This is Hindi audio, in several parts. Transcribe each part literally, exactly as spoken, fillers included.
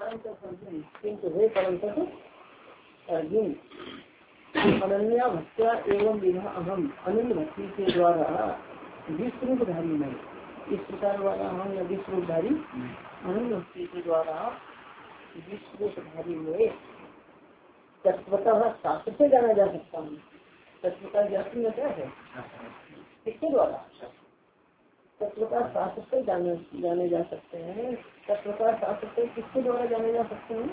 किंतु हे परंतु अर्जुन अनन्या भक्त्या एवं विधा अहम अनन्य भक्ति के द्वारा विश्वरूपधारी में इस प्रकार वाला हम या विश्वरूपधारी अनन्य भक्ति के द्वारा विश्वरूपधारी में तत्वतः शास्त्र से जाना जा सकता हूँ। तत्वतः ज्ञाति में क्या है? किसके द्वारा? तत्वतः शास्त्र से जाने जाने जा सकते हैं। तत्वतः शास्त्र से किसके द्वारा जाने जा सकते हैं?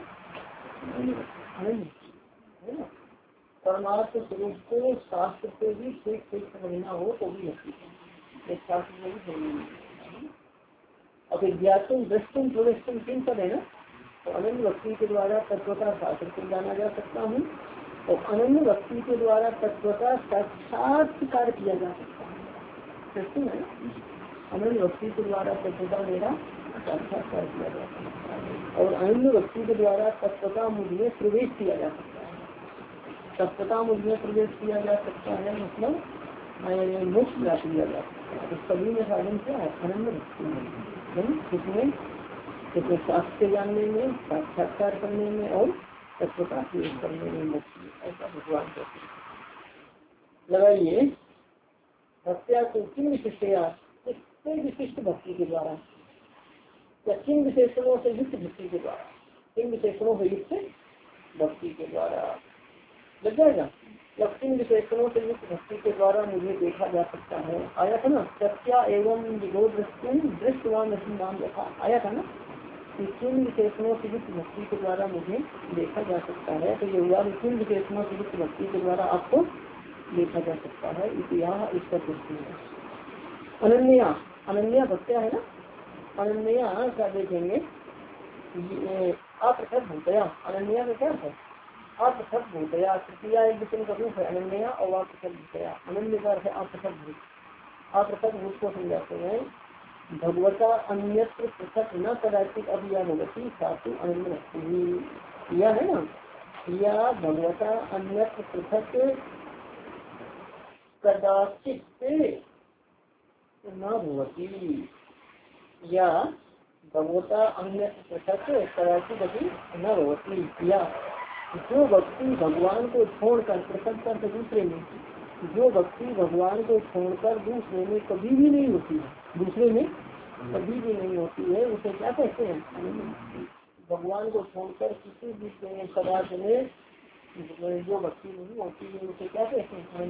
है ना? परमार्थ स्वरूप को शास्त्र से भी ठीक ठीक समझना हो तो भी होती है, शास्त्र में भी समझना। अब ज्ञातुम दृष्टुम प्रवेशुम किन पद है ना, तो अनन्य भक्ति के द्वारा तत्वता शास्त्र से जाना जा सकता हूँ और अनन्य भक्ति के द्वारा तत्वता साक्षात्कार किया जा सकता है। है अनन्य भक्ति के द्वारा तत्वता मेरा साक्षात्कार किया जा सकता है और अनन्य भक्ति के द्वारा तत्वता मुझ में प्रवेश किया जा सकता है। तत्वता मुझ में प्रवेश किया जा सकता है मतलब मोक्ष प्राप्त किया जा सकता है। तो सभी में साधन क्या है? अनन्य भक्ति में, किसमें? किसमें? शास्त्र से जानने में, साक्षात्कार करने में और तत्वता प्रयोग करने में मोक्ष। ऐसा भगवान कहते लगाइए। हत्या को किन विशिष्टया, किससे विशिष्ट भक्ति के द्वारा या किन विशेषणों से युक्त भक्ति के द्वारा, किन विशेषणों से युक्त भक्ति के द्वारा लग जाएगा। या किन विशेषणों से युक्त भक्ति के द्वारा मुझे देखा जा सकता है। आया था ना, सत्या एवं विरोध दृष्टवान नाम देखा आया था ना, किन विशेषणों से युक्त भक्ति के द्वारा मुझे देखा जा सकता है। तो ये हुआ किन विशेषणों से युक्त भक्ति के द्वारा आपको देखा जा सकता है। इतिहास इसका दृष्टि है। अनन्या, अनन्या भक्त्या है ना, अनन्या क्या देखेंगे? अपृथक भूतया, अनन्या का क्या है? अपृथक भूतया, तृतीया एक विषय का रूप है अनन्या और अपृथक भूतया। अनन्य का है अपृथक भूत। अपृथक भूत को समझाते हैं भगवता अन्यत्र पृथक न कदाचित अभियानवती सासु अनन्य भक्ति। यह है ना, या भगवता अन्यत्र पृथक कदाचित न भवती, या भगवता अन्यत्र पृथक कदाचित अभी न भवती। या जो भक्ति भगवान को छोड़कर पृथक कर दूसरे में, जो भक्ति भगवान को छोड़कर दूसरे में कभी भी नहीं होती है, दूसरे में कभी भी नहीं होती है, उसे क्या कहते हैं? भगवान को छोड़कर किसी भी पदार्थ में जो भक्ति नहीं होती है उसे क्या कहते हैं?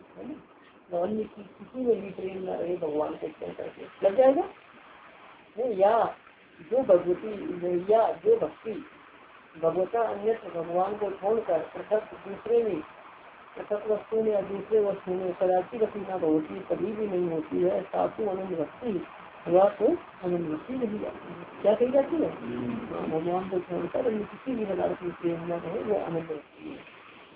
अन्य किसी में भी प्रेम न रहे भगवान को छोड़ करके लग जाएगा। या जो भगवती, या जो भक्ति भगवता अन्यत्र भगवान को छोड़कर पृथक दूसरे में, पृथक वस्तु में या दूसरे वस्तु में कदाचित गति न होती, कभी भी नहीं होती है। सासु अनंत भक्ति, वह तो अनंत भक्ति नहीं जाती है। क्या कही जाती है? भगवान को छोड़कर किसी भी पदार्थ में प्रेम न रहे वो अनंत भक्ति है।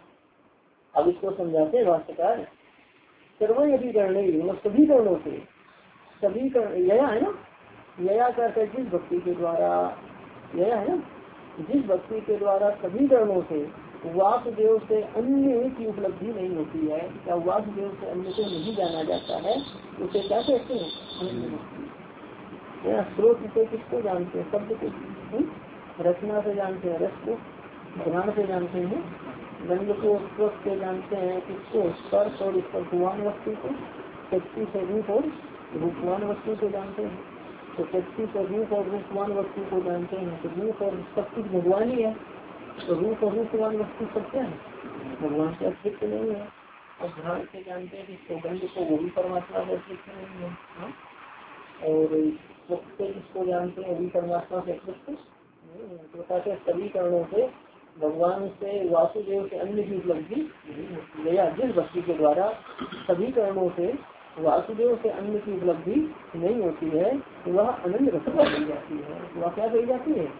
अब इसको समझाते हैं भाष्यकार। सर्व यदि करने मतलब सभी कर्णों से, सभी कर्ण यया है ना, यया करके जिस भक्ति के द्वारा, यया है ना, जिस भक्ति के द्वारा सभी कर्णों से वासुदेव से अन्य की उपलब्धि नहीं होती है या वासुदेव से अन्य को नहीं जाना जाता है, उसे क्या कहते हैं? अनन्य भक्ति। स्रोत से किसको जानते हैं? शब्द को रचना से जानते हैं, रस को ध्यान से जानते हैं, गंध को स्रोत से जानते हैं, किसको? स्पर्श और स्पर्शवान वस्तु को, शक्ति से रूप और रूपवान वस्तु को जानते हैं। तो शक्ति से रूप और रूपवान वस्तु को जानते हैं। तो रूप और सब कुछ भगवान ही है, तो रूप और रूपवान वस्तु सब क्या है? भगवान से अतिरिक्त नहीं है। और ध्यान से जानते हैं कि सौगंध को वो भी परमात्मा से अतिरिक्त नहीं है। हा? और से जिसको जानते हैं वही परमात्मा से अतिरिक्त नहीं है। तो कहते सभी कारणों से भगवान से वासुदेव से अन्य की उपलब्धि नहीं होती है। या जिस भक्ति के द्वारा सभी कारणों से वासुदेव से अन्य की उपलब्धि नहीं होती है वह अनन्य भक्ति कही जाती है। वह क्या कही जाती है?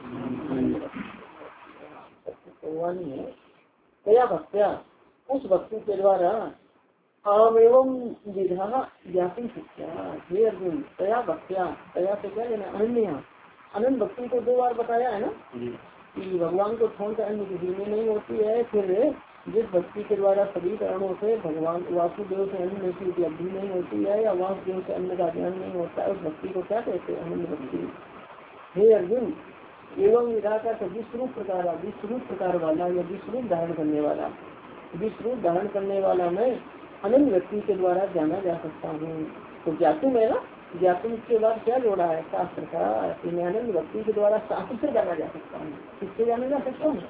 है कया भक्त्या, उस भक्ति के द्वारा आम एवं विधा ज्ञाति शिक्षा। हे अर्जुन, कया भक्त्या, कया से क्या लेना? अनन्या। अनंत भक्ति को दो बार बताया है ना कि भगवान को छोड़कर अन्य किसी में नहीं होती है। फिर जिस भक्ति के द्वारा सभी कारणों से भगवान वासुदेव से अन्य की उपलब्धि नहीं होती है या वासुदेव से अन्य का ज्ञान नहीं होता है, उस भक्ति को क्या कहते हैं? अनन्य भक्ति। हे अर्जुन, एवं विधा का विश्वरूप प्रकार विश्वरूप प्रकार वाला या विश्वरूप धारण करने वाला विश्वरूप धारण करने वाला मैं अनंत व्यक्ति के द्वारा जाना जा सकता हूँ। तो ज्ञातुम है ना, ज्ञातुम के बाद क्या जोड़ा है शास्त्र का, मैं अनंत व्यक्ति के द्वारा शास्त्र से जाना जा सकता हूँ। किससे जाना जा सकता हूँ?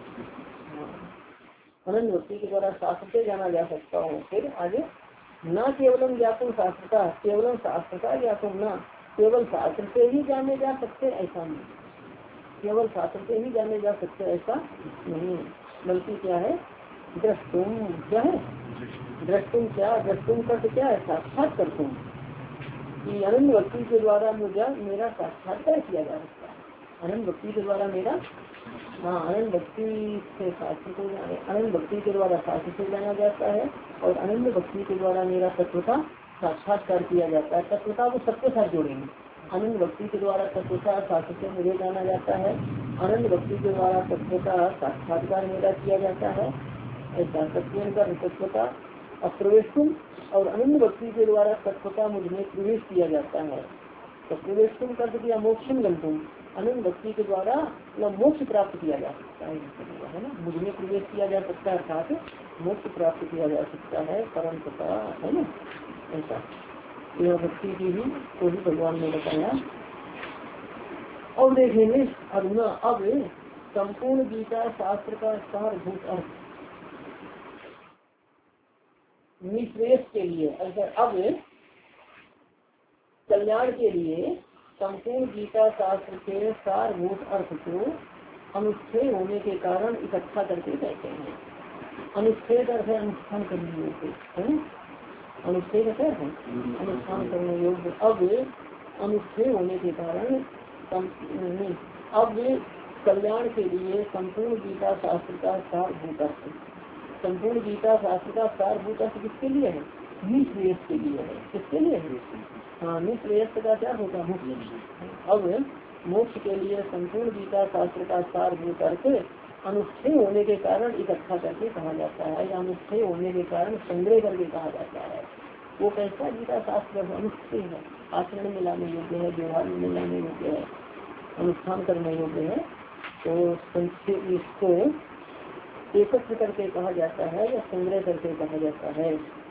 अनंत व्यक्ति के द्वारा शास्त्र से जाना जा सकता हूँ। फिर आगे न केवलम ज्ञातुम शास्त्र का, केवलम शास्त्र का ज्ञातुम न, केवल शास्त्र से ही जाने जा सकते ऐसा नहीं, केवल शास्त्र से ही जाने जा सकते ऐसा नहीं, बल्कि क्या है दृष्टुम, क्या है दृष्टुम, क्या दृष्टुम कर क्या है साक्षात कर तुम कि अनंत व्यक्ति के द्वारा मुझे मेरा साक्षात्कार किया जा सकता है। अनंत व्यक्ति के द्वारा मेरा, हाँ अनंत भक्ति से शास्त्र को जाने, अनंत भक्ति के द्वारा शास्त्र से जाना जाता है और अनंत भक्ति के द्वारा मेरा तत्वता साक्षात्कार किया जाता है। तत्वता को सबके साथ जोड़ेंगे, अनंत भक्ति के द्वारा तत्वता शास्त्र से मुझे जाना जाता है, अनंत भक्ति के द्वारा तत्वता साक्षात्कार मेरा किया जाता है, ऐसा तत्वता अप्रवेश और अनंत भक्ति के द्वारा तत्वता मुझ में प्रवेश किया जाता है। तो प्रवेश कर दिया मोक्षम गंतुम, अनंत भक्ति के द्वारा मतलब मोक्ष प्राप्त किया जा सकता है, है ना, मुझ में प्रवेश किया जा सकता है अर्थात मोक्ष प्राप्त किया जा सकता है, परम पता है ना, ऐसा यह भक्ति की भी को भी भगवान ने बताया। और देखेंगे अरुणा अब संपूर्ण गीता शास्त्र का सारभूत अर्थ निश्रेष के लिए, अगर अब कल्याण के लिए संपूर्ण गीता शास्त्र के सारभूत अर्थ को अनुच्छेद होने के कारण इकट्ठा करके कहते हैं। अनुच्छेद अर्थ है अनुष्ठान करने योग्य, है ना, अनुच्छेद है अनुष्ठान करने योग्य। अब अनुच्छेद होने के कारण अब कल्याण के लिए संपूर्ण गीता शास्त्र का सारभूत अर्थ, संपूर्ण गीता शास्त्र का सारभूत अर्थ किसके लिए है? निश्रेयस के लिए है। किसके लिए है? हाँ, निश्रेयस का क्या होगा? मोक्ष। अब मोक्ष के लिए संपूर्ण गीता शास्त्र का सारभूत अर्थ अनुच्छेद होने के कारण इकट्ठा करके कहा जाता है, या अनुच्छेद होने के कारण संग्रह करके कहा जाता है। वो कैसा गीता शास्त्र अनुच्छेद है, आचरण में लाने योग्य है, व्यवहार में लाने योग्य है, अनुष्ठान करने योग्य है। तो संक्षेप इसको एकत्र करके कहा जाता है या संग्रह करके कहा जाता है।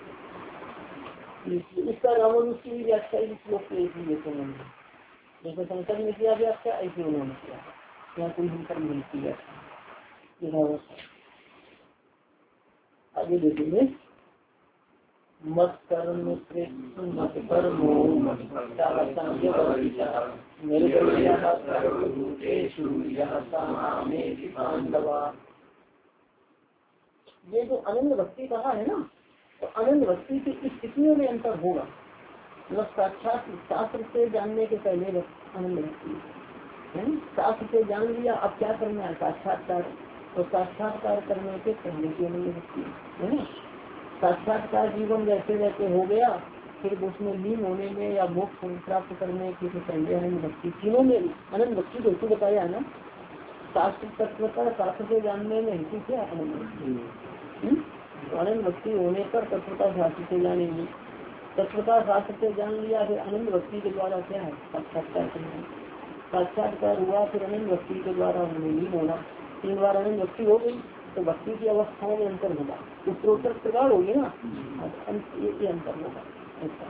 इसका रामानुज की व्याख्या इस श्लोक के लेते हैं, जैसे शंकर ने किया व्याख्या ऐसे उन्होंने किया, यहाँ कोई हिंसा नहीं किया। आगे देखेंगे मत कर्म मत कर्मो ये जो अनंत भक्ति कहा है ना, तो अनंत भक्ति की स्थितियों में अंतर होगा। मतलब साक्षात शास्त्र से जानने के पहले अनंत भक्ति है, शास्त्र से जान लिया अब क्या करना है साक्षात्कार, तो साक्षात्कार करने के पहले की अनंत भक्ति है ना। साक्षात्कार जीवन जैसे जैसे हो गया, फिर उसमें लीन होने में या मोक्ष प्राप्त करने के पहले अनंत भक्ति, तीनों में अनंत भक्ति को तो बताया है ना। शास्त्र तत्वता शास्त्र से जानने में हेतु क्या अनंत भक्ति, तो अनंत भक्ति होने पर तत्वता शास्त्र से जानेंगे, तत्वता शास्त्र से जान लिया, फिर अनंत भक्ति के द्वारा क्या है साक्षात्कार करना, साक्षात्कार हुआ, फिर अनंत भक्ति के द्वारा उन्हें लीन होना। तीन बार अनंत भक्ति हो गई तो भक्ति की अवस्थाओं में अंतर होगा, उत्तरोत्तर प्रकार होगी ना, ये अंतर होगा। ऐसा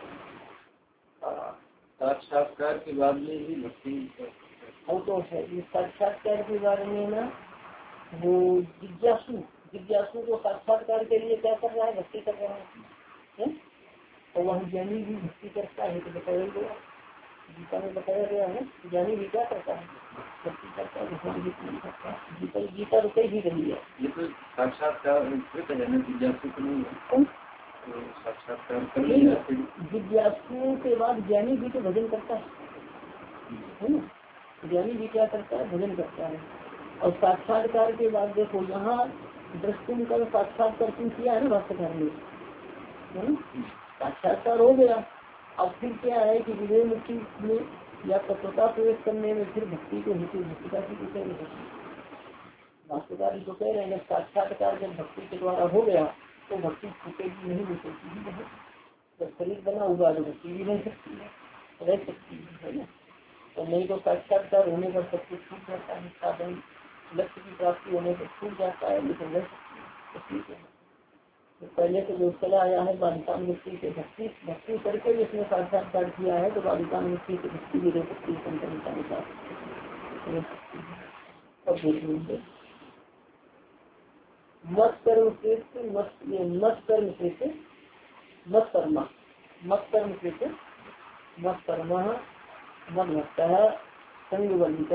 साक्षात्कार के बाद में ही भक्ति और तो है। इस साक्षात्कार के बारे में ना वो जिज्ञासु जिज्ञासु को साक्षात्कार के लिए क्या कर रहा है, भक्ति कर रहा है, और वह ज्ञानी भी भक्ति करता है। तो बताया गया गीता में बताया गया है ज्ञानी भी क्या करता है, भक्ति करता है, भगवान भी करता है। गीता गीता तो कही भी रही है। ये तो साक्षात्कार जिज्ञासु को नहीं है, साक्षात्कार जिज्ञासु के बाद ज्ञानी भी तो भजन करता है ना, ज्ञानी भी क्या करता है, भजन करता है। और साक्षात्कार के बाद देखो यहाँ दृष्टि का साक्षात्कार किया है ना भाष्यकार ने, साक्षात्कार हो गया। अब फिर क्या है कि विजय मुक्ति में या तत्वता प्रवेश करने में फिर भक्ति को हेतु भक्तिका की कह रहे भाष्यकार जो कह रहे हैं साक्षात्कार जब भक्ति के द्वारा हो गया तो भक्ति छूटेगी नहीं, रुकेगी नहीं। जब शरीर बना हुआ तो भक्ति भी रह सकती है, रह सकती है ना। तो नहीं तो साक्षात्कार होने पर सब कुछ छूट जाता है, साधन लक्ष्य की प्राप्ति होने पर छूट जाता है, लेकिन रह सकती है। तो पहले से जो चला आया है बालिका मुक्ति से भक्ति भक्ति करके भी इसने साक्षात्कार किया है, तो बालिका मुक्ति से भक्ति भी रह सकती है संतन के अनुसार। अब देखिए मत कर्म से मत ये मत कर्म से मत कर्मा मत कर्म से मत कर्म मत भक्त संगवलित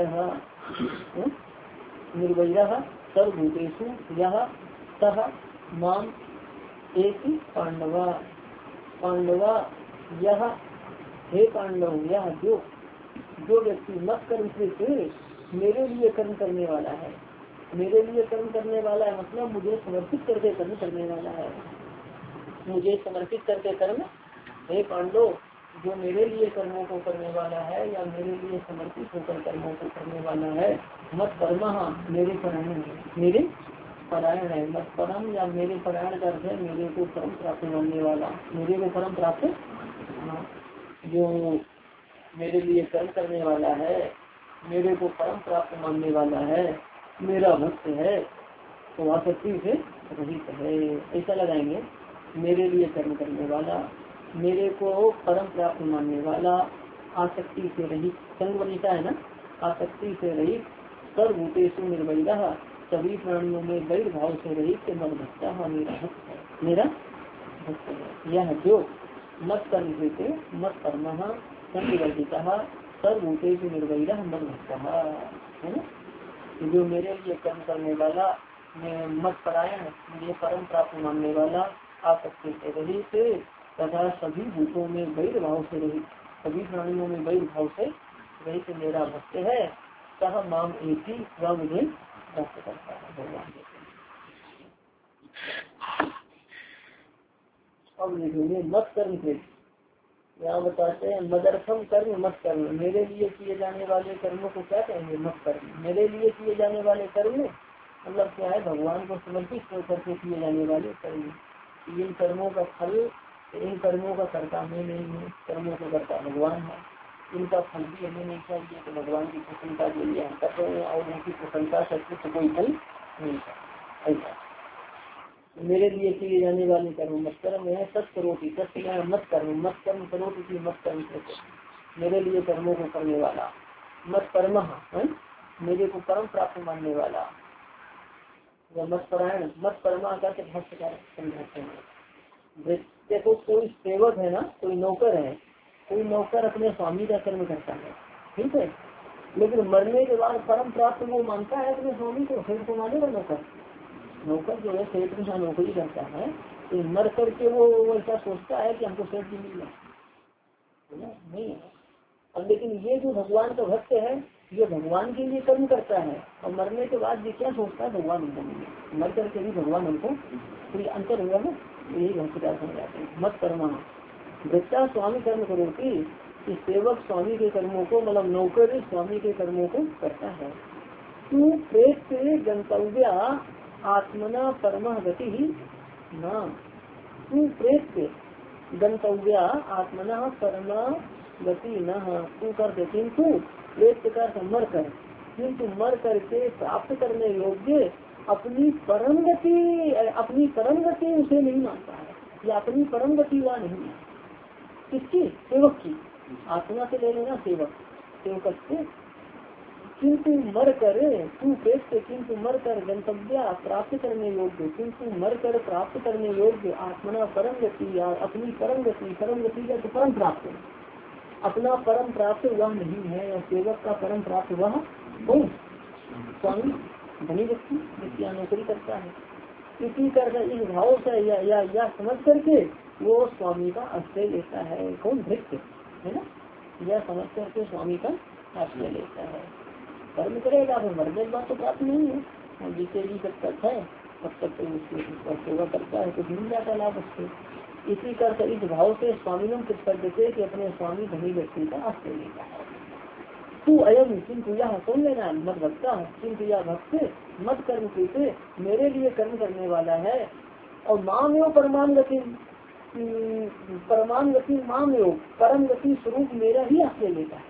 निर्वैर सर्वभूतेषु यह सह माम एक पांडवा पांडवा यह हे पांडव यह जो जो व्यक्ति मत कर्म से मेरे लिए कर्म करने वाला है, मेरे लिए कर्म करने वाला है मतलब मुझे समर्पित करके कर्म करने वाला है, मुझे समर्पित करके कर्म, हे पांडव जो मेरे लिए कर्मों को करने वाला है या मेरे लिए समर्पित होकर कर्मों को करने वाला है, मत कर्म मेरे परायण है, मेरे परायण है, मत परम या मेरे परायण का अर्थ है मेरे को परम प्राप्त मानने वाला, मेरे को परम प्राप्त जो मेरे लिए कर्म करने वाला है, मेरे को परम प्राप्त मानने वाला है, मेरा भक्त है, तो आसक्ति से रहित है, ऐसा लगाएंगे। मेरे लिए कर्म करने वाला, मेरे को परम प्राप्त मानने वाला, आसक्ति से रहित, संग बनीता है ना, आसक्ति से रहित, सर्वभूतेषु निर्वैरः सभी प्राणियों में वैर भाव से रहित मत भक्ता मेरा भक्त है, मेरा भक्त है। यह जो मत कर्म से मत कर्म संविवर्जिता सर्वभूतेषु निर्वैरः मत भक्ता है ना, जो मेरे लिए कर्म करने वाला, मत परायण मुझे परम प्राप्त मानने वाला, आसक्ति से रहित तथा सभी भूतों में वैर भाव से रहित, सभी प्राणियों में वैर भाव से रहित मेरा भक्त है, सह माम एक ही वह मुझे भक्त करता है भगवान। अब लिखेंगे मत कर्म से, यहाँ बताते हैं मदर्थम कर्म मत कर्म, मेरे लिए किए जाने वाले कर्मों को क्या कहेंगे, मत कर्म। मेरे लिए किए जाने वाले कर्म मतलब क्या है, भगवान को समर्पित करके किए जाने वाले कर्म। इन कर्मों का फल, इन कर्मों का कर्ता मैं नहीं हूँ, कर्मों का कर्ता भगवान है, इनका फल भी हमें नहीं चाहिए, तो भगवान की प्रसन्नता के लिए हम कर रहे हैं और उनकी प्रसन्नता से कुछ कोई फल नहीं है। ऐसा मेरे लिए किए जाने वाले कर्म मत कर्म है, सत्य करोटी सत्य मत कर्म, मत कर्म करोटी की मत कर्म करके मेरे लिए कर्मों को करने वाला, मत कर्म मेरे को परम प्राप्त मानने वाला, मत परायण मत कर्मा का समझाते हैं। देखो कोई सेवक है ना, कोई नौकर है, कोई नौकर अपने स्वामी का कर्म करता है, ठीक है, लेकिन मरने के बाद परम प्राप्त वो मानता है अपने स्वामी को, सेठ को मानेगा नौकर, नौकर जो है सेठ के साथ नौकरी करता है, तो मर करके वो ऐसा सोचता है कि हमको सेठ भी मिल जाए, नहीं है। अब लेकिन ये जो भगवान का भक्त है, ये भगवान के लिए कर्म करता है और मरने के बाद ये क्या सोचता है, भगवान हमको मिले, मर करके भी भगवान हमको, कोई अंतर हुआ ना, यही भक्तिदार समझाते हैं। मत कर्मा बच्चा स्वामी कर्म करो कि सेवक स्वामी के कर्मों को, मतलब नौकर स्वामी के कर्मों को करता है। तू प्रेत से गंतव्य आत्मना परम गति ही न, तू प्रेत से गंतव्य आत्मना परम गति न, तू कर दे किन्तु प्रेत का मर कर, किन्तु मर करके प्राप्त करने योग्य अपनी परम गति, अपनी परम गति उसे नहीं मानता है, या अपनी परम गति वह नहीं है। किसकी? सेवक की, आत्मा से ले लेना सेवक, सेवक से। किंतु मर कर, तू पेट से किंतु मर कर गंतव्य प्राप्त करने योग्य, किंतु मर कर प्राप्त करने योग्य आत्मना परम गति, या अपनी परम गति, परम गति का तो परम प्राप्त, अपना परम प्राप्त वह नहीं है, और सेवक का परम प्राप्त वह कौन? स्वामी, धनी व्यक्ति जिसकी नौकरी करता है। इसी कर इस भाव से या, या, या समझ करके वो स्वामी का आश्रय लेता है। कौन? भृत्य है ना, यह समझ करके स्वामी का आश्रय लेता है। कर्म करेगा फिर मरने के बाद तो प्राप्त नहीं है, और जिसे भी जब तक है तब तक तो उसकी सेवा करता है तो मिल जाता लाभ उससे। इसी कर इस भाव से स्वामी कर देते कि अपने स्वामी धनी व्यक्ति का आश्रय लेता है। तू अयम किंतु यह सुन लेना मत भक्ता, किंतु यह भक्त मत कर्म से मेरे लिए कर्म करने वाला है, और माम योग परमान गति, परमान गति माम योग परम गति स्वरूप मेरा ही आश्रय लेता है।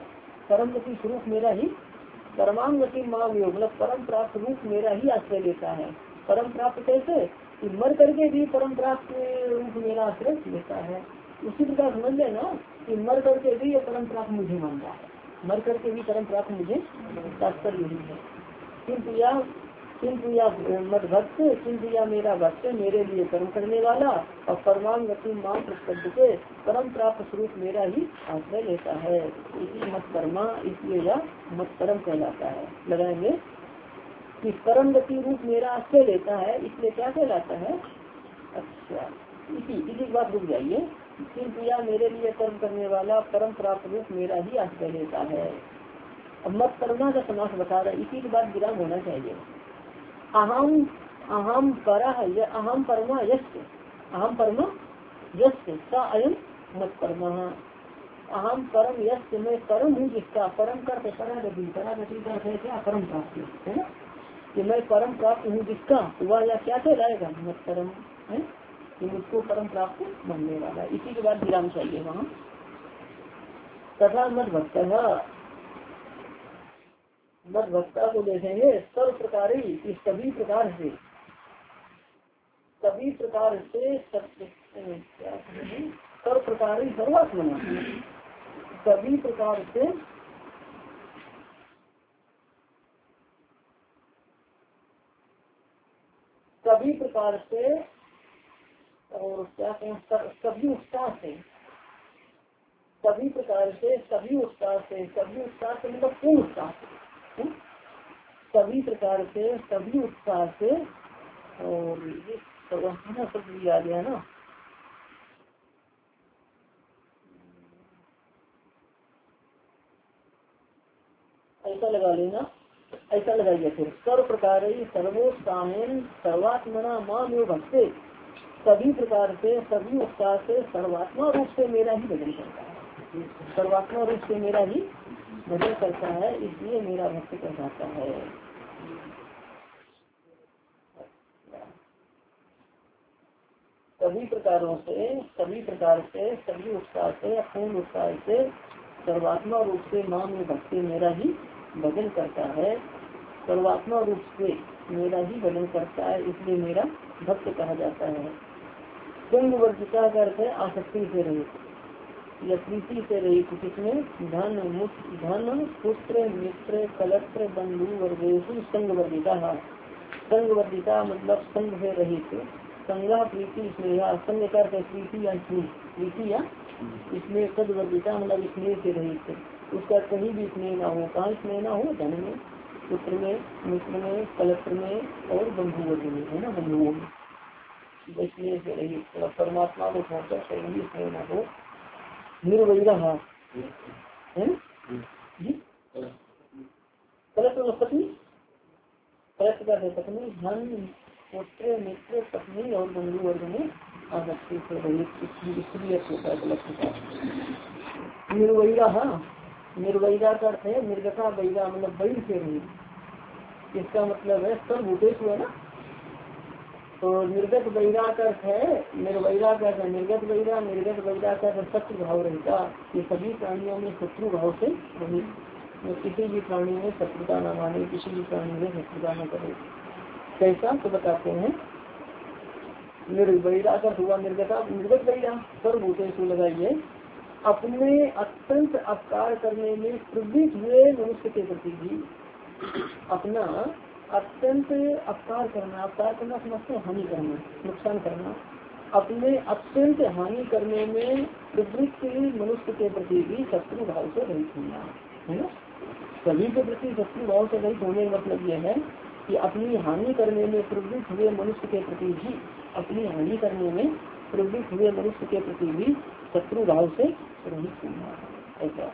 परम गति स्वरूप मेरा ही परमाम गति महाव्यो मतलब परम प्राप्त रूप मेरा ही आश्रय लेता है। परम प्राप्त कैसे कि मर करके भी परम प्राप्त रूप मेरा आश्रय लेता है। उसी प्रकार समझ लेना कि मर करके भी ये परम प्राप्त मुझे मानता है, मर करके भी परम प्राप्त मुझे तात्पर्य नहीं है। किंतु या किंतु या मत भक्त किंतु या मेरा भक्त मेरे लिए कर्म करने वाला और परमाम गति माम प्रसिद्ध के परम प्राप्त स्वरूप मेरा ही आश्रय लेता है। इसी मत कर्मा इसलिए या मत कर्म कहलाता है। लगाएंगे कि परम गति रूप मेरा आश्रय लेता है इसलिए क्या कहलाता है। अच्छा इसी इसी बात रुक जाइए। किंतु या मेरे लिए कर्म करने वाला परम प्राप्त रूप मेरा ही आश्रय लेता है। अब मत कर्मा का समास बता रहा है, इसी के बाद विराम होना चाहिए। अहम अहम पर अहम परमा यश अहम परमा यश सा अयम मत कर्म। अहम परम यश मैं परम हूँ जिसका परम कर परागति परागति का है क्या परम प्राप्ति है ना कि मैं परम प्राप्त हूँ जिसका वह या क्या कहलाएगा मत परम है कि मुझको परम प्राप्त बनने वाला। इसी के बाद विराम चाहिए वहाँ। तथा मत भक्त मत भक्ता को देखेंगे सर्व प्रकार ही सभी प्रकार से सभी प्रकार से सर्व प्रकार ही सर्वात्मना सभी प्रकार से सभी प्रकार से और क्या कहें सभी उत्साह से सभी प्रकार से सभी उत्साह से सभी उत्साह से मतलब पूर्ण उत्साह से सभी प्रकार से सभी उत्साह से और ये सब लिया गया ना ऐसा लगा लेना ऐसा लगाइए फिर सर्व प्रकार सर्वोत्साहन सर्वात्मना माम एवं भक्ते सभी प्रकार से सभी उत्साह से सर्वात्मा रूप से मेरा ही भजन करता है। सर्वात्मा रूप से मेरा ही भजन करता है इसलिए मेरा भक्त कहलाता है। सभी प्रकारों से सभी प्रकार से सभी उत्साह से पूर्ण उत्साह से सर्वात्मा रूप से माम में भक्ति मेरा ही भजन करता है। सर्वात्मा रूप से मेरा ही भजन करता है इसलिए मेरा भक्त कहा जाता है। संग वर्जिता का अर्थ है आसक्ति से रहित या प्रीति से रहित जिसमें धन धन पुत्र मित्र कलत्र बंधु वर्गेशु संग वर्जिता। संग वर्जिता मतलब संग से रहित संगा प्रीति स्नेहा संग का प्रीति या प्रीति या इसमें सद वर्जिता मतलब स्नेह से रहित उसका कहीं भी स्नेह ना हो। कहाँ स्नेह ना हो धन में पुत्र में मित्र में कलत्र में और बंधु वर्ग में है ना बंधुओं में स्नेह से रहित परमात्मा को छोड़कर कहीं स्नेह ना हो। निर्वैरा है जी कलत्र पत्नी कलत्र का है पत्नी धन पुत्र मित्र पत्नी और बंधु वर्ग में आसक्ति से रहित स्त्री होता है कलत्र का। निर्वैरा निर्वैरा का अर्थ है निर्गता वैरा मतलब बैर से रहित। इसका मतलब है सर्वभूतेषु है ना तो निर्गत वैरा का अर्थ है निर्वैरा का अर्थ निर्गत वैरा निर्गत वैरा का अर्थ शत्रु भाव रहता। ये सभी प्राणियों में शत्रु भाव से रहित किसी भी प्राणी में शत्रुता न माने किसी भी प्राणी में शत्रुता न करे। कैसा तो बताते हैं निर्वैरा का हुआ निर्गता निर्गत वैरा सर्वभूतेषु लगाइए अपने अत्यंत अपकार करने में प्रवृत्त हुए मनुष्य के प्रति भी अपना अत्यंत अपकार करना अपकार करना समझते हानि करना नुकसान करना अपने अत्यंत हानि करने में प्रवृत्त मनुष्य के प्रति भी शत्रु भाव से रहित होना है ना। सभी के प्रति शत्रु भाव से रहित होने का मतलब यह है कि अपनी हानि करने में प्रवृत्त हुए मनुष्य के प्रति भी अपनी हानि करने में प्रवृत्त हुए मनुष्य के प्रति भी शत्रु भाव से रहित होना ऐसा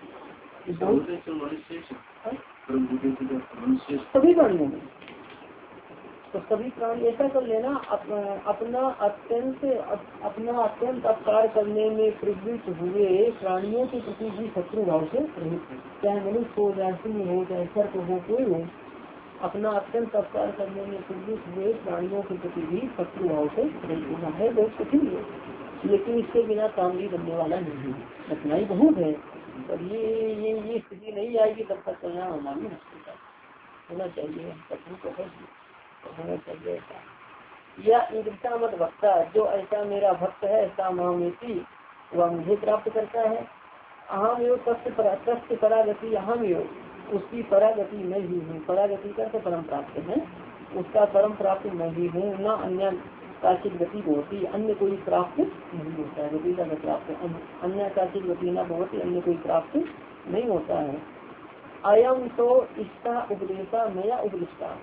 सभी प्राणियों में। तो सभी प्राणी ऐसा कर लेना अप, अपना अत्यंत अप, अपना अत्यंत अपकार करने में प्रवृत्त हुए प्राणियों के प्रति भी शत्रु भाव से रहित हो। चाहे मनुष्य हो चाहे सिंह हो चाहे सर्प हो कोई हो अपना अत्यंत अपकार करने में प्रवृत्त हुए प्राणियों के प्रति भी शत्रु भाव से रहित होना है बहुत कठिन है। लेकिन इसके बिना काम भी बनने वाला नहीं है। कठिनाई बहुत है, पर ये ये ये स्थिति नहीं आएगी तब तक कल्याण होना भी मुश्किल है। होना चाहिए, कठिन तो है, होना चाहिए ऐसा। या ईदृशा मत भक्ता, जो ऐसा मेरा भक्त है, ऐसा मामेती, वह मुझे प्राप्त करता है। अहम योग तस्य परागति, अहम योग उसकी परागति मैं ही हूँ। परागति करके परम प्राप्त है, उसका परम प्राप्त मैं ही हूँ। न अन्य काचित गति होती, अन्य कोई प्राप्त नहीं होता है। गति का प्राप्त अन्य काचित गति न होती, अन्य कोई प्राप्त नहीं होता है। अयम तो इसका उपदेशा नया उपदेशा,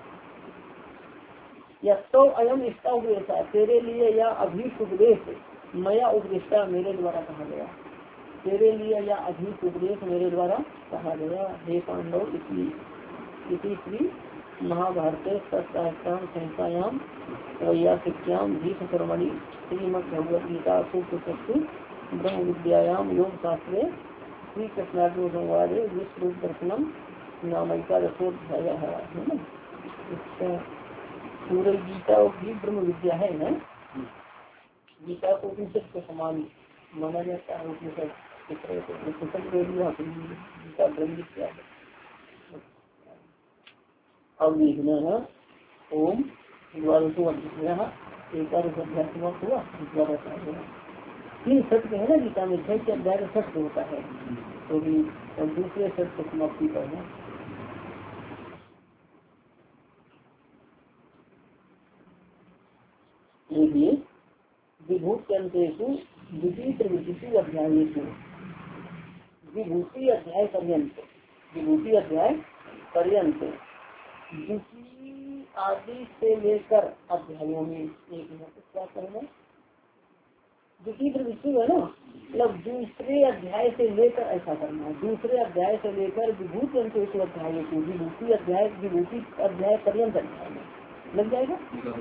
या तो अयम इसका उपदेशा तेरे लिए, या अभीष्ट उपदेश नया उपदेशा मेरे द्वारा कहा गया। तेरे लिए या अभीष्ट उपदेश मेरे द्वारा कहा गया। हे पांडव, इसलिए इसी श्री महाभारत सत्याम संहितायाम वैयासिक्याम भीष्म कर्मणि श्रीमद् भगवद गीता सूक्ष्म ब्रह्म विद्यायाम योग शास्त्रे श्री कृष्णार्जुन संवादे विश्व रूप दर्शनम नामिका रसोध्याय है ना। इसका पूरे गीता भी ब्रह्म विद्या है ना। गीता को उपनिषद के समान माना जाता है। उपनिषद गीता ब्रह्म विद्या है। अब लिखना है ओम एकादश अध्याय समाप्त हुआ। तीन सत्य है ना गीता में, छह के अध्याय का सत्य होता है, तो भी और दूसरे सत्य समाप्ति करना। देखिए विभूत अंतेषु द्वितीय प्रवृत्ति अध्यायेषु, विभूति अध्याय पर्यंत, विभूति अध्याय पर्यंत द्वितीय आदि से लेकर अध्यायों में एक मिनट क्या कहना, द्वितीय प्रवृत्ति है ना, मतलब दूसरे अध्याय से लेकर ऐसा करना है। दूसरे अध्याय से लेकर विभूति अंतेषु अध्याय को, विभूति अध्याय विभूति अध्याय पर्यंत अध्याय में लग जाएगा।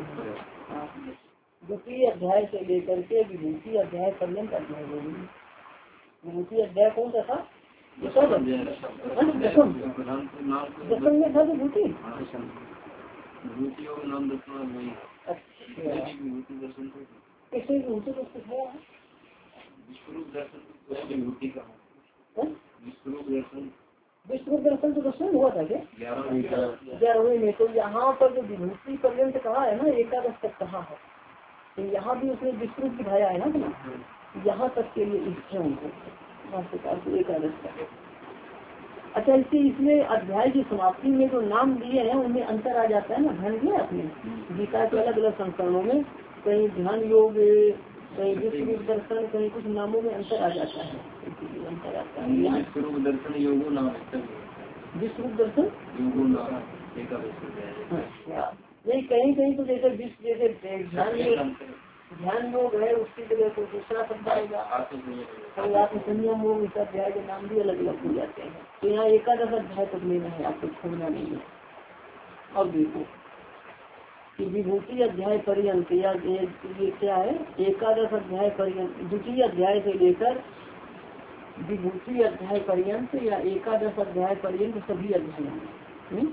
द्वितीय अध्याय से लेकर के विभूति अध्याय पर्यंत अध्याय होगी। विभूति अध्याय कौन सा था? दसम दसम में था विभूति। अच्छा कैसे विभूति को सिखाया है? विश्व दर्शन तो दसवें हुआ था क्या? ग्यारहवें में। तो यहाँ पर जो विभूति पर्यंत कहा है ना, एकादश तक कहा है, तो यहाँ भी उसने विश्व दिखाया है ना, यहाँ तक के लिए इच्छा उनको एकादश तक। अच्छा, इससे इसमें अध्याय की समाप्ति में जो नाम दिए हैं उनमें अंतर आ जाता है ना। ध्यान दिया आपने गीता के अलग अलग संस्करणों में, कहीं ध्यान योग, कहीं विश्व दर्शन, कहीं कुछ नामों में अंतर आ जाता है। अंतर आता है विश्व दर्शन योग नाम, विश्व दर्शन नहीं, कहीं कहीं तो जैसे विश्व जैसे ध्यान योग, ध्यान योग है उसकी जगह को दूसरा शब्द आएगा। आत्मसंयम योग, इस अध्याय के नाम भी अलग अलग हो जाते हैं। तो यहाँ एकादश अध्याय तक लेना है, आपको छोड़ना नहीं है। अब देखो कि विभूति अध्याय पर्यंत, या ये क्या है, एकादश अध्याय पर्यंत, द्वितीय अध्याय से लेकर विभूति अध्याय पर्यंत, या एकादश अध्याय पर्यंत सभी अध्याय।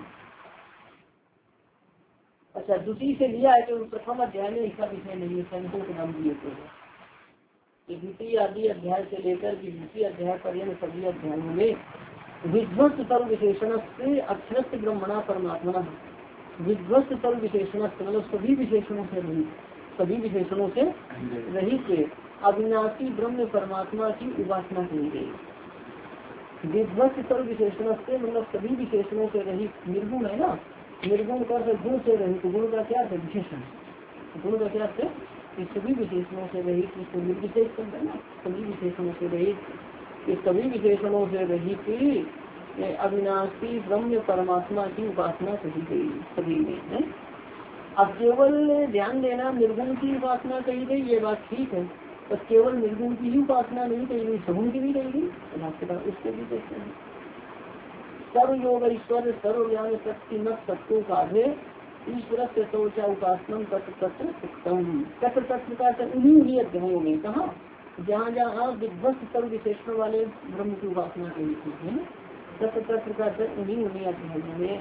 अच्छा, द्वितीय से लिया है तो प्रथम अध्याय में इसका विषय नहीं है, संतों के नाम दिए थे। द्वितीय आदि अध्याय से लेकर विभूति अध्याय पर्यंत सभी अध्यायों में विध्वस्त सर्व विशेषण से अक्षरस्थ ब्रह्मणा परमात्मा, विध्वस्त सर्व विशेषण मतलब सभी विशेषणों से रहित, सभी विशेषणों से रहित अविनाशी ब्रह्म परमात्मा की उपासना की गई। विध्वस्त सर्व विशेषण से मतलब सभी विशेषणों से रहित, निर्गुण है ना, निर्गुण का गुण से रहित, गुण का क्या है विशेषण, गुण का क्या है सभी विशेषणों से रहित, इसको निर्विशेष करना ना, सभी विशेषणों से रहित, ये सभी विशेषणों से रहित अविनाशी ब्रह्म परमात्मा की उपासना कही गई सभी में है। अब केवल ध्यान देना, निर्गुण की उपासना कही गई ये बात ठीक है, पर केवल निर्गुण की ही उपासना नहीं कही गई, सगुण की भी कही गई, उसको भी देखते हैं। सर्व योग ईश्वर सर्व ज्ञान शक्ति मत सत्तु काढ़े ईश्वर से सोचा उपासना तत्व तत्व उत्तम, तत्व तत्व का उन्हीं उन्हीं अध्यायों में कहा जहाँ जहाँ विध्वस्त सर्व विशेषण वाले ब्रह्म की उपासना कही थी, तत्व तत्व का उन्हीं उन्हीं अध्यायों में।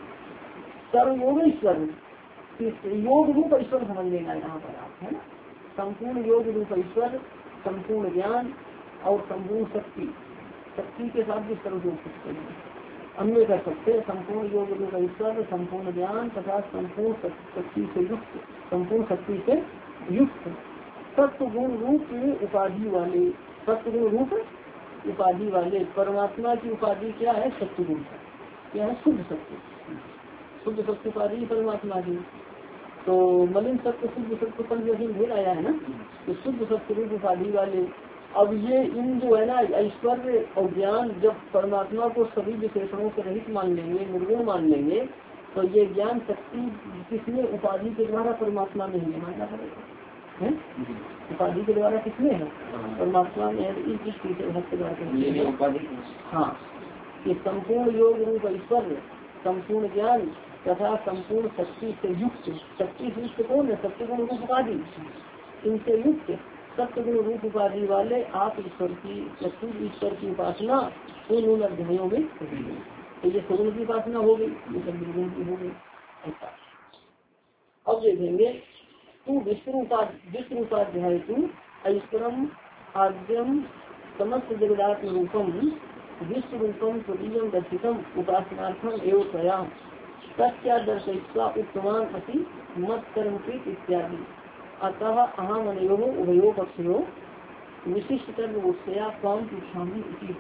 सर्व योग ईश्वर, योग रूप ईश्वर समझ लेना यहाँ पर आप है ना, संपूर्ण योग रूप ईश्वर, संपूर्ण ज्ञान और संपूर्ण शक्ति, शक्ति के साथ भी सर्व जोड़ सकते हैं, अन्य कर सकते हैं। संपूर्ण योग रूप ईश्वर, संपूर्ण ज्ञान तथा संपूर्ण शक्ति से युक्त, संपूर्ण शक्ति से युक्त सत्य गुण रूप उपाधि वाले, सत्य गुण रूप उपाधि वाले परमात्मा की उपाधि क्या है? सत्य गुण, क्या है? शुद्ध सत्य, शुद्ध सत्य उपाधि परमात्मा की। तो मलिन सत्य शुद्ध सत्य पर जैसे भेद आया है ना, तो शुद्ध सत्य रूप उपाधि वाले। अब ये इन जो है ना ऐश्वर्य और ज्ञान जब परमात्मा को सभी विशेषणों से रहित मान लेंगे, निर्गुण मान लेंगे, तो ये ज्ञान शक्ति किसने उपाधि के द्वारा परमात्मा में ही मानना पड़ेगा है? उपाधि के द्वारा किसने है? परमात्मा में। इस दृष्टि से उपाधि, हाँ, ये संपूर्ण योग रूप ऐश्वर्य, संपूर्ण ज्ञान तथा संपूर्ण शक्ति से युक्त, शक्ति से युक्त कौन है? सत्य गुण रूप उपाधि, इनसे युक्त सत्य गुण रूप उपाधि वाले आप ईश्वर की, लक्ष्मी ईश्वर की उपासना उन उन अध्यायों में, तो ये सगुण की उपासना हो गई, ये सब निर्गुण की हो गई। ऐसा अब देखेंगे तू विश्व उपाध्याय तू ऐश्वरम आद्यम समस्त जगदात्म रूपम विश्व रूपम स्वदीयम दर्शितम उपासनार्थम एवं स्वयं तस्या दर्शयित्वा उत्तमान अति मत कर्मकृत इत्यादि। अतः अहम अनयो उभयो पक्षयो विशिष्ट कर्मया काम पृछामी इति।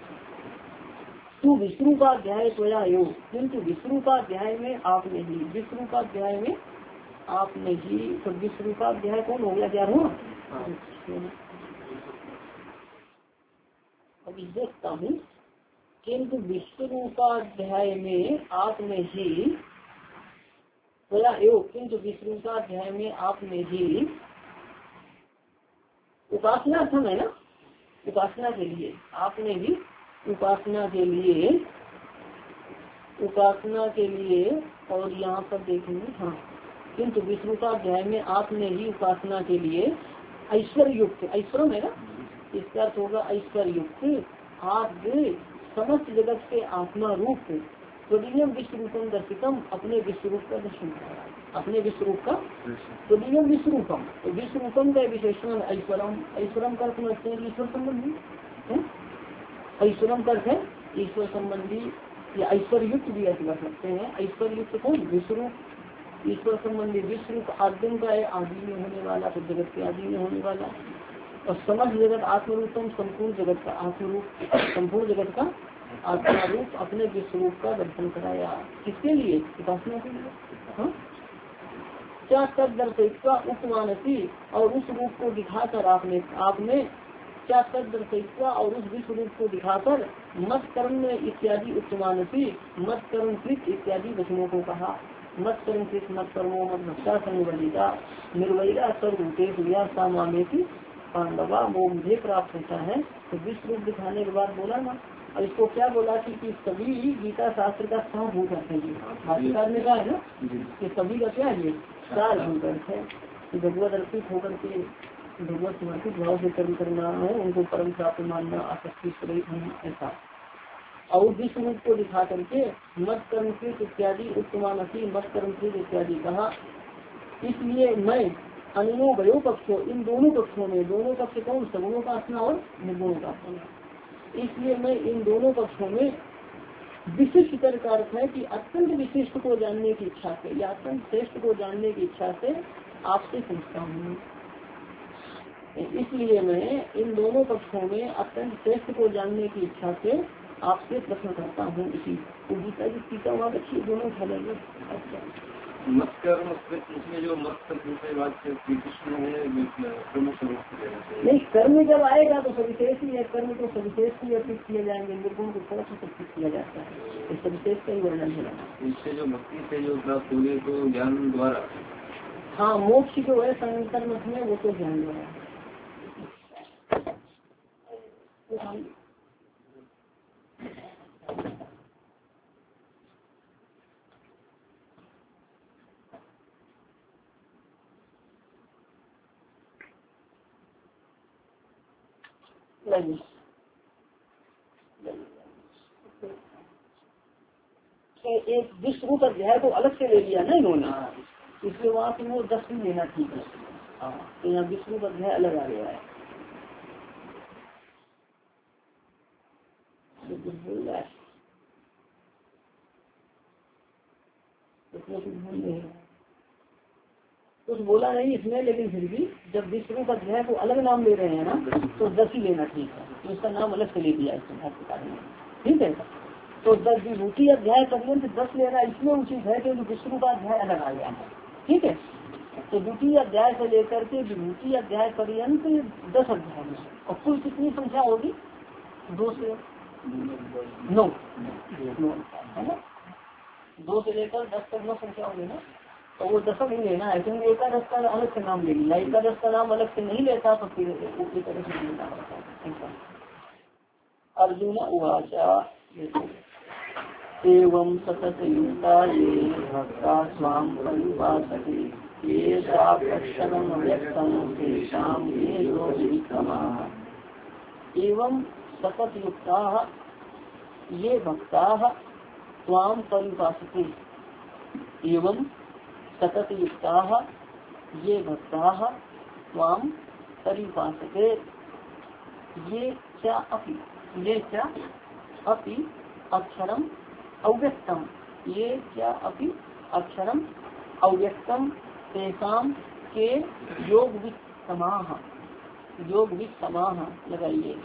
तू विश्वरूपाध्याय त्वया योग, किंतु विश्वरूपाध्याय में आपने ही, विश्वरूपाध्याय में आपने ही, तो विश्वरूपाध्याय कौन हो गया? ग्यारहवां। अभी देखता हूँ, किंतु विश्वरूपाध्याय में आपने ही बोला योग, किंतु विश्वरूपाध्याय में आपने ही उपासना अर्थम है ना, उपासना के लिए आपने भी उपासना के लिए, उपासना के लिए और यहाँ पर देखेंगे, हाँ, किंतु विश्वरूपाध्याय में आपने ही उपासना के लिए ऐश्वर्य युक्त, ऐश्वर्य है ना, इसका अर्थ होगा ऐश्वर्य युक्त आप समस्त जगत के आत्मा रूप स्वदीयम विश्व रूपम दर्शितम, अपने विश्व रूप का दर्शन कराया, अपने विश्व रूप का स्वदीयम विश्व रूपम, तो विश्व रूपम का विशेषण ऐश्वरम, ऐश्वरम का समझते हैं ईश्वर संबंधी है, ऐश्वरम का है ईश्वर संबंधी या ऐश्वर्य युक्त भी ऐसे कर सकते हैं। ऐश्वर्य युक्त कौन? विश्व रूप, ईश्वर संबंधी विश्व रूप आद्यम का है, आदि में होने वाला, तो जगत के आदि में होने वाला, और समस्त जगत आत्मरूपम, संपूर्ण जगत का आत्मरूप, संपूर्ण जगत का आत्मा रूप अपने विश्व रूप का दर्शन कराया। किसके लिए? उपासना के लिए। हाँ, क्या तद दर्शित्वा उपमानसी, और उस रूप को दिखाकर आपने आपने क्या तद दर्शित्वा और उस विश्व रूप को दिखाकर मत कर्म इत्यादि उपमानसी, मत कर्म कृत इत्यादि वचनों को कहा। मत कर्म कृत मत कर्मो मत भक्ता संवलिता निर्वैरा सर्वभूतेषु या सामामेति पांडवा, वो मुझे प्राप्त होता है। तो विश्व रूप दिखाने के बाद बोला ना, और इसको क्या बोला कि, कि सभी गीता शास्त्र का सार भूत अर्थ है। भाष्यकार ने कहा है ना कि सभी का क्या है? सार भूत अर्थ है। भगवत अर्पित होकर के भगवत समर्पित भाव से कर्म करना है, उनको परम प्राप्त मानना, आसक्ति से ऐसा। और विश्व रूप को दिखा करके मत कर्मकृत इत्यादि उत्तमानसी, मत कर्मकृत इत्यादि कहा। इसलिए मैं अन्यो वयो पक्षों, इन दोनों पक्षों में, दोनों पक्ष कौन? सगुणों का उपासना और निर्गुणों का उपासना, इसलिए मैं इन दोनों पक्षों में विशिष्ट कर का अर्थ है कि अत्यंत विशिष्ट को जानने की इच्छा से या अत्यंत श्रेष्ठ को जानने की इच्छा से आपसे पूछता हूँ। इसलिए मैं इन दोनों पक्षों में अत्यंत श्रेष्ठ को जानने की इच्छा से आपसे प्रश्न करता हूँ। इसी गीता की टीका वहाँ अच्छी दोनों उठा लेंगे। अच्छा, मत कर्म इसमें जो मत श्री कृष्ण है प्रमुख रूप नहीं, कर्म जब आएगा तो सविशेष ही है, कर्म को सविशेष ही अर्पित किए जाएंगे, निर्गुण को थोड़ा सा अर्पित किया जाता है, इस सविशेष का ही वर्णन है। इससे जो भक्ति से जो प्राप्त होगी तो ज्ञान द्वारा, हाँ, मोक्ष जो है संकर मत में वो तो ज्ञान द्वारा। एक विश्व रूप अध्याय को अलग से ले लिया ना इन्होंने, इसलिए वहाँ से वो दस भी लेना ठीक है। हाँ तो यहाँ विष्णु का अध्याय अलग आ गया है। तो कुछ भूल रहा है, कुछ भूल नहीं, कुछ बोला नहीं इसमें, लेकिन फिर भी जब विष्णु का अध्याय को अलग नाम ले रहे हैं ना तो दस ही लेना ठीक है, तो इसका नाम अलग से ले दिया इसमें, ठीक है। तो दस विभूति अध्याय पर्यंत दस लेना इसमें उचित है क्योंकि विष्णु का अध्याय अलग आ गया है, ठीक है। तो द्वितीय अध्याय से लेकर के विभूति अध्याय पर्यंत दस अध्याय में, और कुल कितनी संख्या होगी, दो से नौ, है ना, दो से लेकर दस तक नौ संख्या होगी ना, तो वो दशक ही लेना है क्योंकि एकादश का अलग से नाम ले लिया, एकादश का नाम अलग से नहीं लेता तो फिर एकादश नहीं लेना पड़ता। अर्जुन उवाचा एवं सतत युक्ता ये भक्ता स्वाम परिवासते ये साक्षरम व्यक्तम तेषां ये योगितमाः। एवं सतत युक्ता ये भक्ता स्वाम परिवासते, एवं सतत युक्ता ये भक्ता स्वाम परिवासते, ये क्या अपि, ये क्या अपि अक्षरम अव्यक्तम, ये क्या अपि अक्षरम अव्यक्तम तेषां के योग वित्तमाः, योग वित्तमाः लगाइए।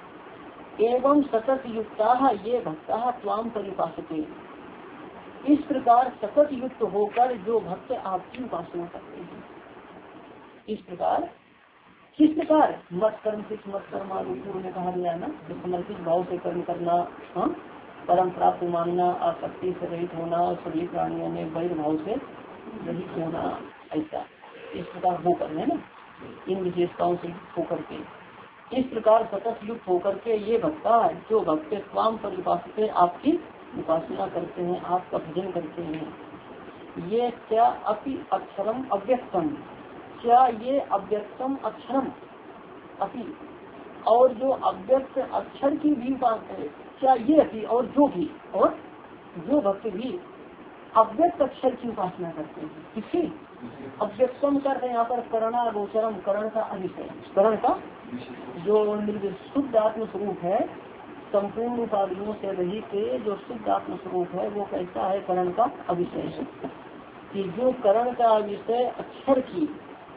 एवं सतत युक्ता ये भक्ता त्वाम परिपासते, इस प्रकार सतत युक्त होकर जो भक्त आपकी उपासना करते हैं, इस प्रकार, किस प्रकार, मत कर्म से मत कर्मानुकूल में कहा गया ना, तो समर्पित भाव से कर्म करना, हाँ, परम प्राप्त मानना, आसक्ति से रहित होना, सभी प्राणियों में वैर भाव से रहित होना, ऐसा इस प्रकार होकर है ना, इन विशेषताओं से होकर के, इस प्रकार सतत युक्त होकर के ये भक्ता जो भक्त स्वाम परिभाषित आपकी उपासना करते हैं, आपका भजन करते हैं, ये क्या अपि अक्षरम अव्यक्तम, क्या ये अव्यक्तम अक्षरम अपि, और जो अव्यक्त अक्षर की भी बात है, क्या ये अपि और जो भी, और जो भक्त भी अव्यक्त अक्षर की उपासना करते हैं, किसी अव्यक्तम कर रहे हैं यहाँ पर करणा गोचरम, करण का अभिषय, करण का जो शुद्ध आत्म स्वरूप है, संपूर्ण उपाधियों से रहित जो शुद्ध आत्म स्वरूप है वो कैसा है, करण का अभिषय है, कि जो करण का विषय अक्षर की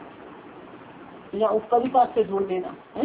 या उपरिपात से जोड़ देना है,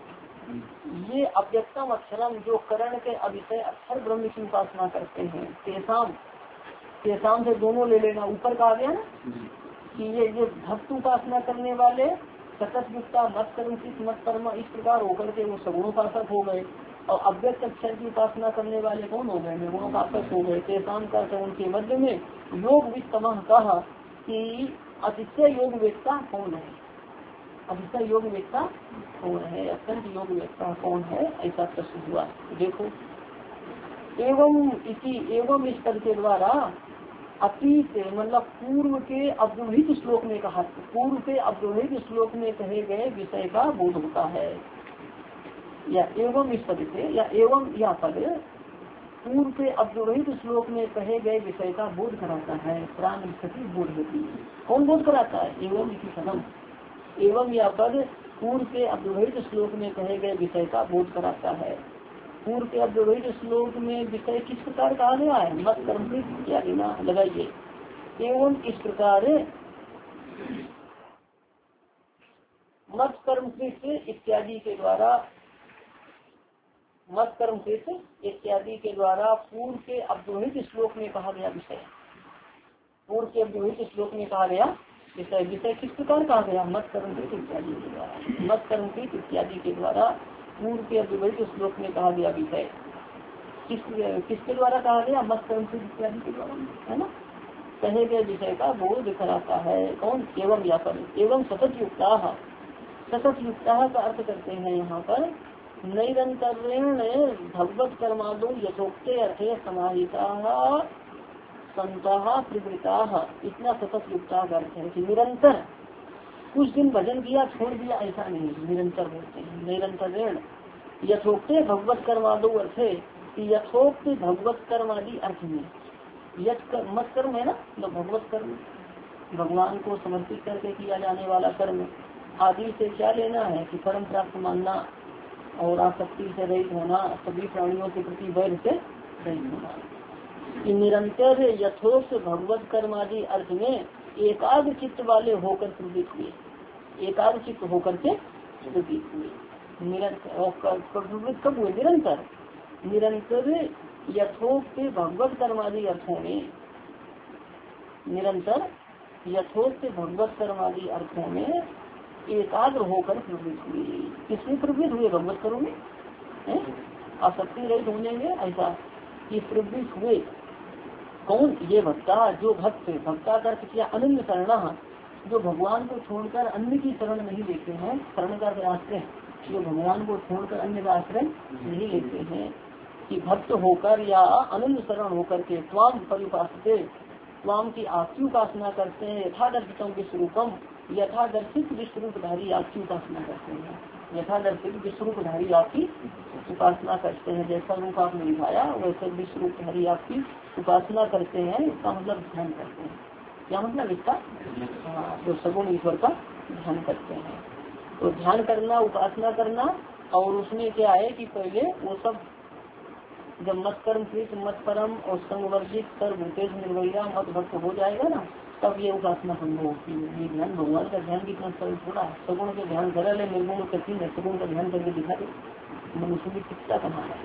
ये अव्यक्तम अक्षरम जो करण के अभिषय अक्षर ब्रह्म की उपासना करते हैं, तेसाम, तेसाम से दोनों ले लेना, ऊपर कहा गया ना कि ये ये भक्त उपासना करने वाले सतत युक्ता मत कर्म मत कर्म इस प्रकार होकर के वो सगुणोपासक हो गए, और अव्यक्त अक्षर की उपासना करने वाले कौन हो गए, निर्गुणोपासक हो गए। तेसाम का उनके मध्य में योग वित्तमः कहा कि अतिशय योग वेत्ता कौन है, अतिशय योग वेत्ता कौन है, अत्यंत योग वेत्ता कौन है, ऐसा प्रश्न हुआ। देखो एवं इसी एवं इस पद के द्वारा अतीत मतलब पूर्व के अव्यवहित श्लोक में कहा, पूर्व के अव्यवहित श्लोक में कहे गए विषय का बोध होता है, या एवं इस पद से, या एवं यह पद पूर्व के अव्यवहित श्लोक में कहे गए विषय का बोध कराता है, प्राण स्थिति बोध होती है। कौन बोध कराता है, एवं इसी सदम, एवं यह पद पूर्व के अव्यवहित श्लोक में कहे गए विषय का बोध कराता है। पूर्व के अव्यवहित श्लोक में विषय किस प्रकार कहा गया है, मत कर्म इत्यादि ना लगाइए। एवं इस प्रकार मत कर्म इत्यादि के द्वारा, मत कर्म इत्यादि के द्वारा पूर्व के अव्यवहित श्लोक में कहा गया विषय, पूर्व के अव्यवहित श्लोक में कहा गया विषय, विषय किस प्रकार कहा गया, मत कर्म इत्यादि के द्वारा, मत कर्म इत्यादि के द्वारा पूर्व के अव्यवहित श्लोक में कहा गया विषय किस किसके द्वारा कहा गया, मत कर्म इत्यादि के द्वारा, है ना, कहे गए विषय का बोध कराता है। कौन, एवं या पर एवं सतत युक्ता, सतत युक्ता का अर्थ करते हैं यहाँ पर नैरंतर्येण भगवत कर्मादो यथोक्ते अर्थे समाहिता संता प्रवृत्ता, इतना सतत युक्ता का अर्थ है कि निरंतर कुछ दिन भजन किया छोड़ दिया ऐसा नहीं, निरंतर बोलते हैं। निरंतर यथोक्ते भगवत कर्मादो अर्थे, यथोक्त भगवत कर्म आदि अर्थ में, यथ मत कर्म है ना, तो भगवत कर्म भगवान को समर्पित करके किया जाने वाला कर्म, आदि से क्या लेना है कि परम प्राप्त मानना और आसक्ति से रहित होना, सभी प्राणियों के प्रति वैर से रहित होना। कि निरंतर यथोक्त भगवत कर्म आदि अर्थ में एकाग्र चित्त वाले होकर प्रवृत्त हुए, एकाग्र चित्त होकर के प्रवृत्त हुए। निरंतर प्रवृत्त कब हुए? निरंतर निरंतर यथोक्त भगवत कर्म आदि अर्थों में, निरंतर यथोक्त भगवत कर्म आदि अर्थों में एकाग्र होकर प्रवृत्त हुए। किसमें प्रवृत्त हुए? भगवत कर्म में, आसक्ति रहित होने में ऐसा कि प्रवृत्त हुए। कौन? ये भक्ता, जो भक्त, भक्ता का अर्थ किया अनन्य शरण, जो भगवान को छोड़कर अन्य की शरण नहीं लेते हैं। शरण का आश्रय, जो भगवान को छोड़कर अन्य का आश्रय नहीं लेते हैं। कि भक्त होकर या अनन्य शरण होकर के त्वाम परिपासते, त्वाम की आपकी उपासना करते हैं। यथादर्शितों के स्वरूपम, यथादर्शित विश्वरूपधारी आपकी उपासना करते हैं। यथादर्शित विश्वरूपधारी आपकी उपासना करते हैं। जैसा रूप आपने दिखाया वैसे विश्वरूपधारी आपकी उपासना करते हैं। इसका मतलब ध्यान करते हैं। क्या मतलब इसका? हाँ, तो सगुण ईश्वर का ध्यान करते हैं। तो ध्यान करना, उपासना करना, और उसमें क्या है कि पहले वो सब जब मत कर्म कृत मत परम और संवर्जित सर्वभूतेश निर्वैरा मत भक्त हो जाएगा ना, तब ये उपासना संभव होती है। ये ध्यान, भगवान का ध्यान कितना सरल थोड़ा है। सगुण का ध्यान करा ले, निर्गुण कठिन है। सगुण का ध्यान करके दिखा दे, मनुष्य की शिक्षा कहाँ है।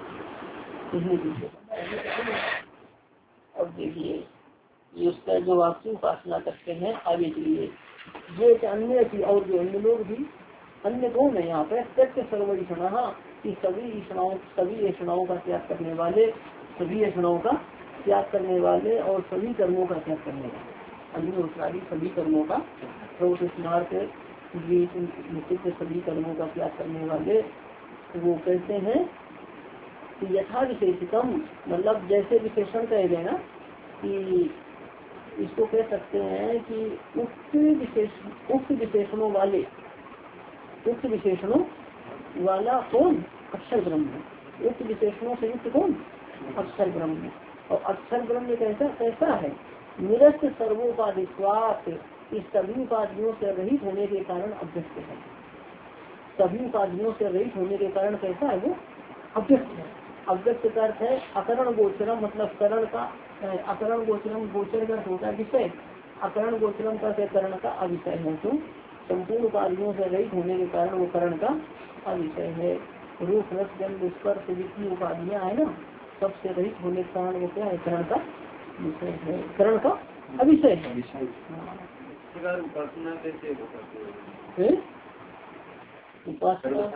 अब देखिए ये उसका जो आपकी उपासना करते हैं आगे के लिए ये अन्य की, और जो अन्य लोग भी, अन्य कौन है यहाँ पे? सत्य सर्वैषणा, कि सभी ईषणाओं सभी ऐषणाओं का त्याग करने वाले, सभी ऐषणाओं का त्याग करने वाले और सभी कर्मों का त्याग करने वाले, अन्य उत्साही सभी कर्मों का, तो स्मार्ट निश्चित सभी कर्मों का त्याग करने वाले। वो कहते हैं कि यथा विशेषितम, मतलब जैसे विशेषण कह लेना कि इसको कह सकते हैं कि उक्त विशेष उक्त विशेषणों वाले, उक्त विशेषणों वाला कौन? अक्षर ब्रह्म। उक्त विशेषणों से युक्त कौन? अक्षर ब्रह्म। और अक्षर ब्रह्म कैसा कैसा है? निरस्त सर्वोपाधित्वात्, इस सभी उपाधियों से रहित होने के कारण अभ्यस्त है। सभी उपाधियों से रहित होने के कारण कैसा है? वो अभ्यस्त है। अव्यक्त का अर्थ है अकरण गोचरम, मतलब करण का, अकरण गोचरम, गोचर का होता है विषय, अकरण गोचरम का करण का अविषय है। तो संपूर्ण उपाधियों से रहित होने के कारण वो करण का अविषय है। रूप रस गंध स्पर्श जितनी उपाधियां है ना, सबसे रहित होने के कारण वो क्या है? करण का विषय है, करण का अविषय है। उपासना कैसे है? उपासना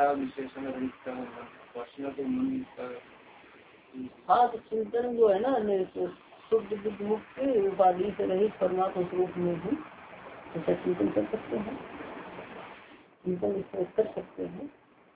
हाँ, तो चिंतन जो है ना, शुद्ध बुद्ध मुक्त उपाधि से रहित परमात्मा स्वरूप में भी ऐसा चिंतन कर सकते हैं, चिंतन कर सकते हैं।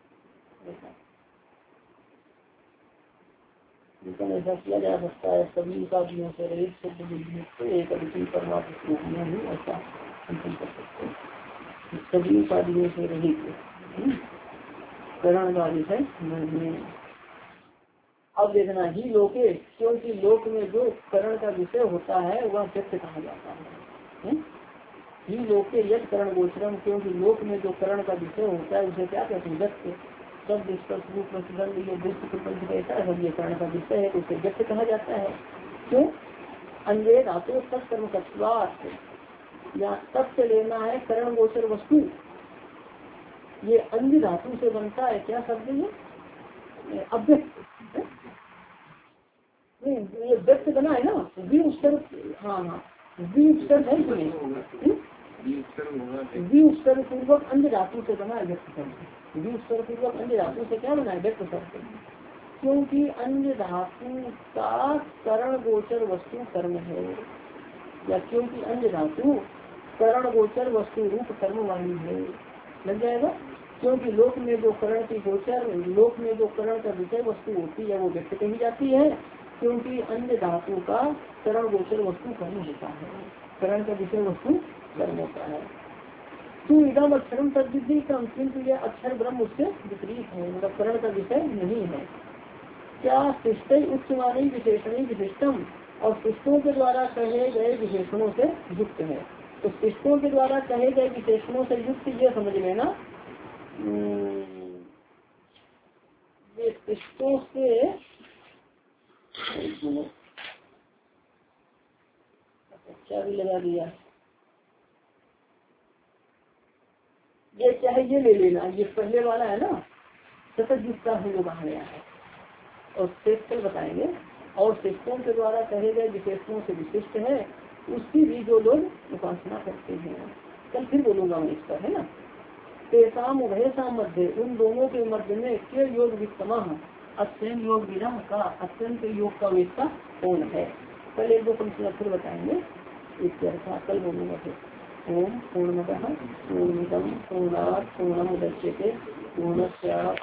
चिंतन ऐसा किया जा सकता है सभी उपाधियों से रहित शुद्ध बुद्ध मुक्त एक अद्वितीय परमात्मा स्वरूप में भी ऐसा चिंतन कर सकते हैं। सभी उपाधियों से रहित करण का विषय नहीं। अब देखना ही लोके, क्योंकि लोक में जो करण का विषय होता है वह व्यक्त कहा जाता है। ही लोके यद करण गोचरम, क्योंकि लोक में जो करण का विषय होता है उसे क्या कहते हैं? व्यक्त। सब स्पर्श रूप प्रतिबंध ये दृष्टि प्रपंच कैसा है? ये करण का विषय है, उसे व्यक्त कहा जाता है। क्यों? अन्य धातु तत्कर्म तत्वात्, या तब से लेना है करण गोचर वस्तु, ये अन्य धातु से बनता है। क्या शब्द ये? अव्यक्त। नहीं, ये व्यक्त बना है ना, वी उत्तर, हाँ हाँ वी उत्तर है इसमें, वी उत्तर पूर्वक अन्य धातु से बना है व्यक्त शब्द। वी उत्तर पूर्वक अन्य धातु से क्या बना है? व्यक्त शब्द। क्योंकि अन्य धातु का करण गोचर वस्तु कर्म है, या क्योंकि अन्य धातु करण गोचर वस्तु रूप कर्म वाली है। लग जाएगा। क्योंकि लोक में जो करण की गोचर, लोक में जो करण का विषय वस्तु होती है वो व्यक्त कही जाती है, क्योंकि अन्य धातु का करण गोचर वस्तु कर्म होता है। करण का विषय वस्तु कर्म होता है। तू इदम अक्षरम तद्विधि क्रम, किंतु यह अक्षर ब्रह्म उससे विपरीत है, मतलब करण का विषय नहीं है। क्या सृष्टि उच्चमानी विशेषणी विशिष्टम, और सृष्टों के द्वारा कहे गए विशेषणों से युक्त है। तो शिष्टों के द्वारा कहे गए विशेषणों से युक्त ये समझ लेना, ये शिष्टों से अच्छा भी लगा दिया, ये चाहे ये ले लेना, ये पहले वाला है ना सतत युक्ता है जो कहा गया है, और शेष कल बताएंगे। और शिष्टों के द्वारा कहे गए विशेषणों से विशिष्ट है उसकी भी जो लोग उपासना करते हैं, कल फिर बोलूंगा मैं इस पर, है ना। तेसाम उभयसाम मध्य, उन दोनों के मध्य में के योग वित्तमा अत्यंत योग विधा का अत्यंत योग का वेदता कौन है, कल एक दो पंक्तियां फिर बताएंगे, इसके अर्थ कल बोलूंगा फिर। ओम पूर्णतः पूर्णमिदं पूर्णात् पूर्णमुदच्यते पूर्णस्य